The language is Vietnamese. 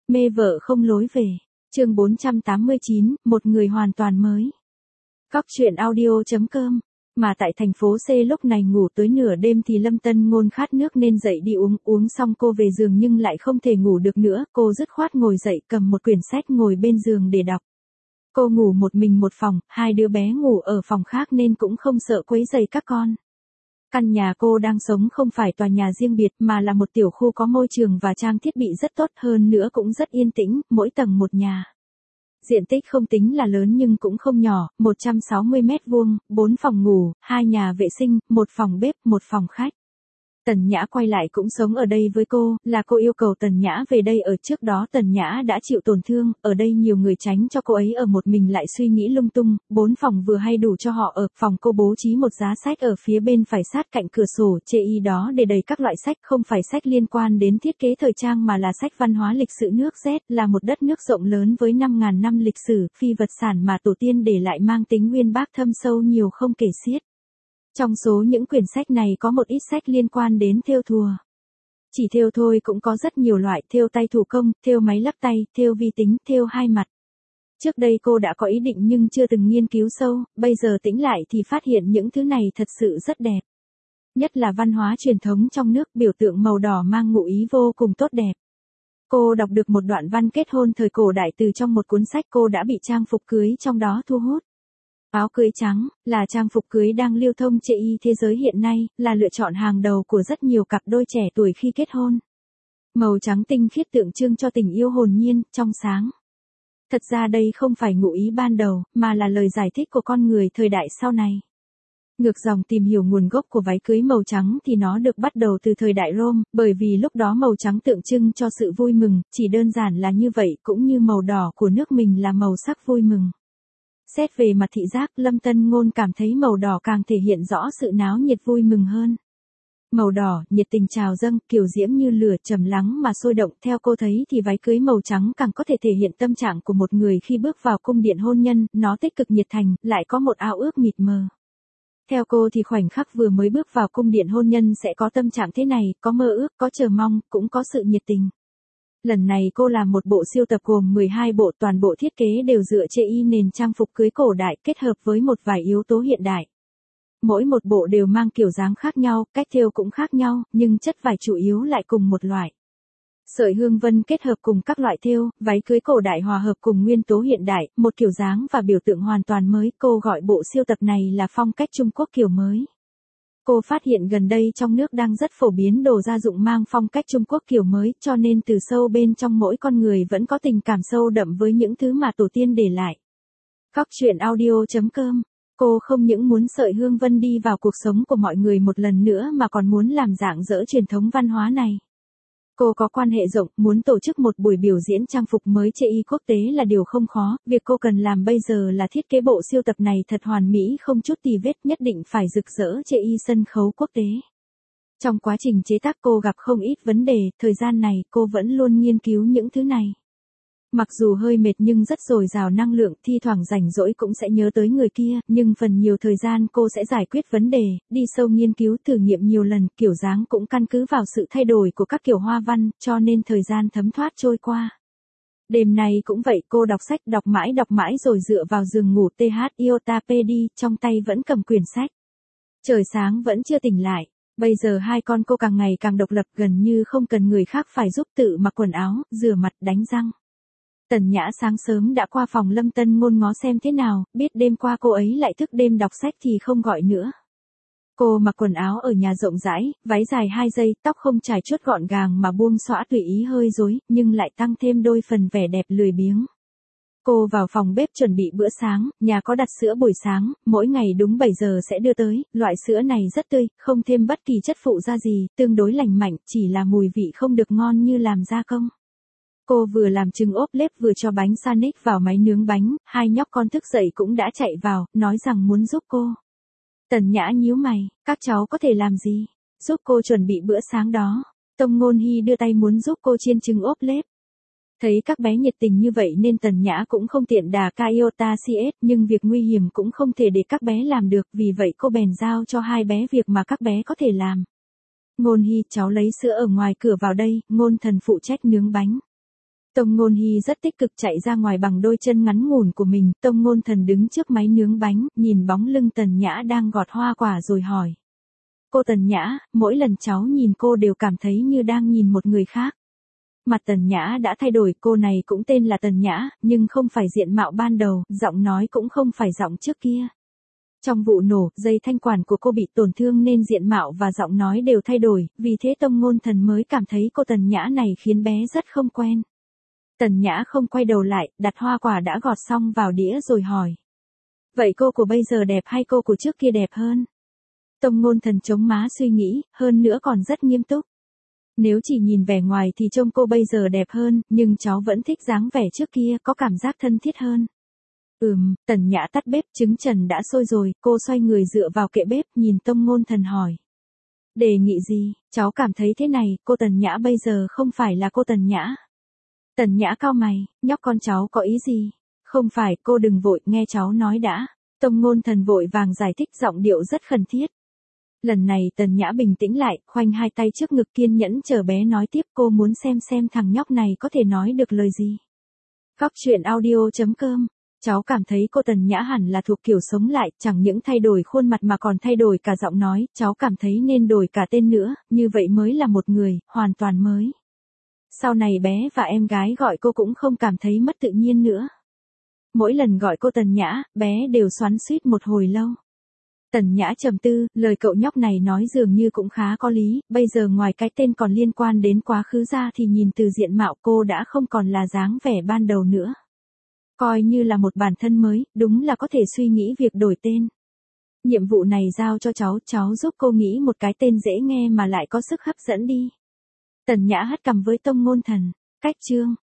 Mê vợ không lối về. Chương 489, một người hoàn toàn mới. Góc truyện audio.com. Mà tại thành phố C lúc này ngủ tới nửa đêm thì Lâm Tân Ngôn khát nước nên dậy đi uống xong cô về giường nhưng lại không thể ngủ được nữa, cô dứt khoát ngồi dậy cầm một quyển sách ngồi bên giường để đọc. Cô ngủ một mình một phòng, hai đứa bé ngủ ở phòng khác nên cũng không sợ quấy rầy các con. Căn nhà cô đang sống không phải tòa nhà riêng biệt mà là một tiểu khu có môi trường và trang thiết bị rất tốt, hơn nữa cũng rất yên tĩnh, mỗi tầng một nhà. Diện tích không tính là lớn nhưng cũng không nhỏ, 160 mét vuông, 4 phòng ngủ, 2 nhà vệ sinh, 1 phòng bếp, 1 phòng khách. Tần Nhã quay lại cũng sống ở đây với cô, là cô yêu cầu Tần Nhã về đây ở, trước đó Tần Nhã đã chịu tổn thương, ở đây nhiều người tránh cho cô ấy ở một mình lại suy nghĩ lung tung, 4 phòng vừa hay đủ cho họ ở, phòng cô bố trí một giá sách ở phía bên phải sát cạnh cửa sổ, chê y đó để đầy các loại sách, không phải sách liên quan đến thiết kế thời trang mà là sách văn hóa lịch sử. Nước Z là một đất nước rộng lớn với 5.000 năm lịch sử, phi vật sản mà tổ tiên để lại mang tính uyên bác thâm sâu nhiều không kể xiết. Trong số những quyển sách này có một ít sách liên quan đến thêu thùa. Chỉ thêu thôi cũng có rất nhiều loại, thêu tay thủ công, thêu máy lắc tay, thêu vi tính, thêu hai mặt. Trước đây cô đã có ý định nhưng chưa từng nghiên cứu sâu, bây giờ tĩnh lại thì phát hiện những thứ này thật sự rất đẹp. Nhất là văn hóa truyền thống trong nước, biểu tượng màu đỏ mang ngụ ý vô cùng tốt đẹp. Cô đọc được một đoạn văn kết hôn thời cổ đại từ trong một cuốn sách, cô đã bị trang phục cưới trong đó thu hút. Áo cưới trắng, là trang phục cưới đang lưu thông trên thế giới hiện nay, là lựa chọn hàng đầu của rất nhiều cặp đôi trẻ tuổi khi kết hôn. Màu trắng tinh khiết tượng trưng cho tình yêu hồn nhiên, trong sáng. Thật ra đây không phải ngụ ý ban đầu, mà là lời giải thích của con người thời đại sau này. Ngược dòng tìm hiểu nguồn gốc của váy cưới màu trắng thì nó được bắt đầu từ thời đại Rome, bởi vì lúc đó màu trắng tượng trưng cho sự vui mừng, chỉ đơn giản là như vậy, cũng như màu đỏ của nước mình là màu sắc vui mừng. Xét về mặt thị giác, Lâm Tân Ngôn cảm thấy màu đỏ càng thể hiện rõ sự náo nhiệt vui mừng hơn. Màu đỏ, nhiệt tình trào dâng, kiều diễm như lửa, trầm lắng mà sôi động. Theo cô thấy thì váy cưới màu trắng càng có thể thể hiện tâm trạng của một người khi bước vào cung điện hôn nhân, nó tích cực nhiệt thành, lại có một ao ước mịt mờ. Theo cô thì khoảnh khắc vừa mới bước vào cung điện hôn nhân sẽ có tâm trạng thế này, có mơ ước, có chờ mong, cũng có sự nhiệt tình. Lần này cô làm một bộ siêu tập gồm 12 bộ, toàn bộ thiết kế đều dựa trên nền trang phục cưới cổ đại kết hợp với một vài yếu tố hiện đại. Mỗi một bộ đều mang kiểu dáng khác nhau, cách thêu cũng khác nhau, nhưng chất vải chủ yếu lại cùng một loại. Sợi hương vân kết hợp cùng các loại thêu, váy cưới cổ đại hòa hợp cùng nguyên tố hiện đại, một kiểu dáng và biểu tượng hoàn toàn mới. Cô gọi bộ siêu tập này là phong cách Trung Quốc kiểu mới. Cô phát hiện gần đây trong nước đang rất phổ biến đồ gia dụng mang phong cách Trung Quốc kiểu mới, cho nên từ sâu bên trong mỗi con người vẫn có tình cảm sâu đậm với những thứ mà tổ tiên để lại. Góc truyện audio.com. Cô không những muốn sợi hương vân đi vào cuộc sống của mọi người một lần nữa mà còn muốn làm rạng rỡ truyền thống văn hóa này. Cô có quan hệ rộng, muốn tổ chức một buổi biểu diễn trang phục mới trên quốc tế là điều không khó, việc cô cần làm bây giờ là thiết kế bộ siêu tập này thật hoàn mỹ không chút tì vết, nhất định phải rực rỡ trên sân khấu quốc tế. Trong quá trình chế tác cô gặp không ít vấn đề, thời gian này cô vẫn luôn nghiên cứu những thứ này. Mặc dù hơi mệt nhưng rất dồi dào năng lượng, thi thoảng rảnh rỗi cũng sẽ nhớ tới người kia, nhưng phần nhiều thời gian cô sẽ giải quyết vấn đề, đi sâu nghiên cứu thử nghiệm nhiều lần, kiểu dáng cũng căn cứ vào sự thay đổi của các kiểu hoa văn, cho nên thời gian thấm thoát trôi qua. Đêm nay cũng vậy, cô đọc đọc mãi rồi dựa vào giường ngủ THIOTAPD, trong tay vẫn cầm quyển sách. Trời sáng vẫn chưa tỉnh lại. Bây giờ hai con cô càng ngày càng độc lập, gần như không cần người khác phải giúp, tự mặc quần áo, rửa mặt, đánh răng. Tần Nhã sáng sớm đã qua phòng Lâm Tân Ngôn ngó xem thế nào, biết đêm qua cô ấy lại thức đêm đọc sách thì không gọi nữa. Cô mặc quần áo ở nhà rộng rãi, váy dài 2 giây, tóc không trải chuốt gọn gàng mà buông xõa tùy ý hơi rối, nhưng lại tăng thêm đôi phần vẻ đẹp lười biếng. Cô vào phòng bếp chuẩn bị bữa sáng, nhà có đặt sữa buổi sáng, mỗi ngày đúng 7 giờ sẽ đưa tới, loại sữa này rất tươi, không thêm bất kỳ chất phụ gia gì, tương đối lành mạnh, chỉ là mùi vị không được ngon như làm gia công. Cô vừa làm trứng ốp lết vừa cho bánh sandwich vào máy nướng bánh, hai nhóc con thức dậy cũng đã chạy vào, nói rằng muốn giúp cô. Tần Nhã nhíu mày, các cháu có thể làm gì? Giúp cô chuẩn bị bữa sáng đó. Tông Ngôn Hy đưa tay muốn giúp cô chiên trứng ốp lết. Thấy các bé nhiệt tình như vậy nên Tần Nhã cũng không tiện đà Iota CS, nhưng việc nguy hiểm cũng không thể để các bé làm được, vì vậy cô bèn giao cho hai bé việc mà các bé có thể làm. Ngôn Hy, cháu lấy sữa ở ngoài cửa vào đây, Ngôn Thần phụ trách nướng bánh. Tông Ngôn Hy rất tích cực chạy ra ngoài bằng đôi chân ngắn ngủn của mình, Tông Ngôn Thần đứng trước máy nướng bánh, nhìn bóng lưng Tần Nhã đang gọt hoa quả rồi hỏi. Cô Tần Nhã, mỗi lần cháu nhìn cô đều cảm thấy như đang nhìn một người khác. Mặt Tần Nhã đã thay đổi, cô này cũng tên là Tần Nhã, nhưng không phải diện mạo ban đầu, giọng nói cũng không phải giọng trước kia. Trong vụ nổ, dây thanh quản của cô bị tổn thương nên diện mạo và giọng nói đều thay đổi, vì thế Tông Ngôn Thần mới cảm thấy cô Tần Nhã này khiến bé rất không quen. Tần Nhã không quay đầu lại, đặt hoa quả đã gọt xong vào đĩa rồi hỏi. Vậy cô của bây giờ đẹp hay cô của trước kia đẹp hơn? Tông Ngôn Thần chống má suy nghĩ, hơn nữa còn rất nghiêm túc. Nếu chỉ nhìn vẻ ngoài thì trông cô bây giờ đẹp hơn, nhưng cháu vẫn thích dáng vẻ trước kia, có cảm giác thân thiết hơn. Tần Nhã tắt bếp, trứng trần đã sôi rồi, cô xoay người dựa vào kệ bếp, nhìn Tông Ngôn Thần hỏi. Đề nghị gì, cháu cảm thấy thế này, cô Tần Nhã bây giờ không phải là cô Tần Nhã. Tần Nhã cau mày, nhóc con cháu có ý gì? Không phải, cô đừng vội, nghe cháu nói đã. Tông Ngôn Thần vội vàng giải thích, giọng điệu rất khẩn thiết. Lần này Tần Nhã bình tĩnh lại, khoanh hai tay trước ngực kiên nhẫn chờ bé nói tiếp, cô muốn xem thằng nhóc này có thể nói được lời gì. Góc truyện audio.com. Cháu cảm thấy cô Tần Nhã hẳn là thuộc kiểu sống lại, chẳng những thay đổi khuôn mặt mà còn thay đổi cả giọng nói, cháu cảm thấy nên đổi cả tên nữa, như vậy mới là một người, hoàn toàn mới. Sau này bé và em gái gọi cô cũng không cảm thấy mất tự nhiên nữa. Mỗi lần gọi cô Tần Nhã, bé đều xoắn xuýt một hồi lâu. Tần Nhã trầm tư, lời cậu nhóc này nói dường như cũng khá có lý, bây giờ ngoài cái tên còn liên quan đến quá khứ ra thì nhìn từ diện mạo cô đã không còn là dáng vẻ ban đầu nữa. Coi như là một bản thân mới, đúng là có thể suy nghĩ việc đổi tên. Nhiệm vụ này giao cho cháu giúp cô nghĩ một cái tên dễ nghe mà lại có sức hấp dẫn đi. Tần Nhã hất cằm với Tông Ngôn Thần. Cách chương.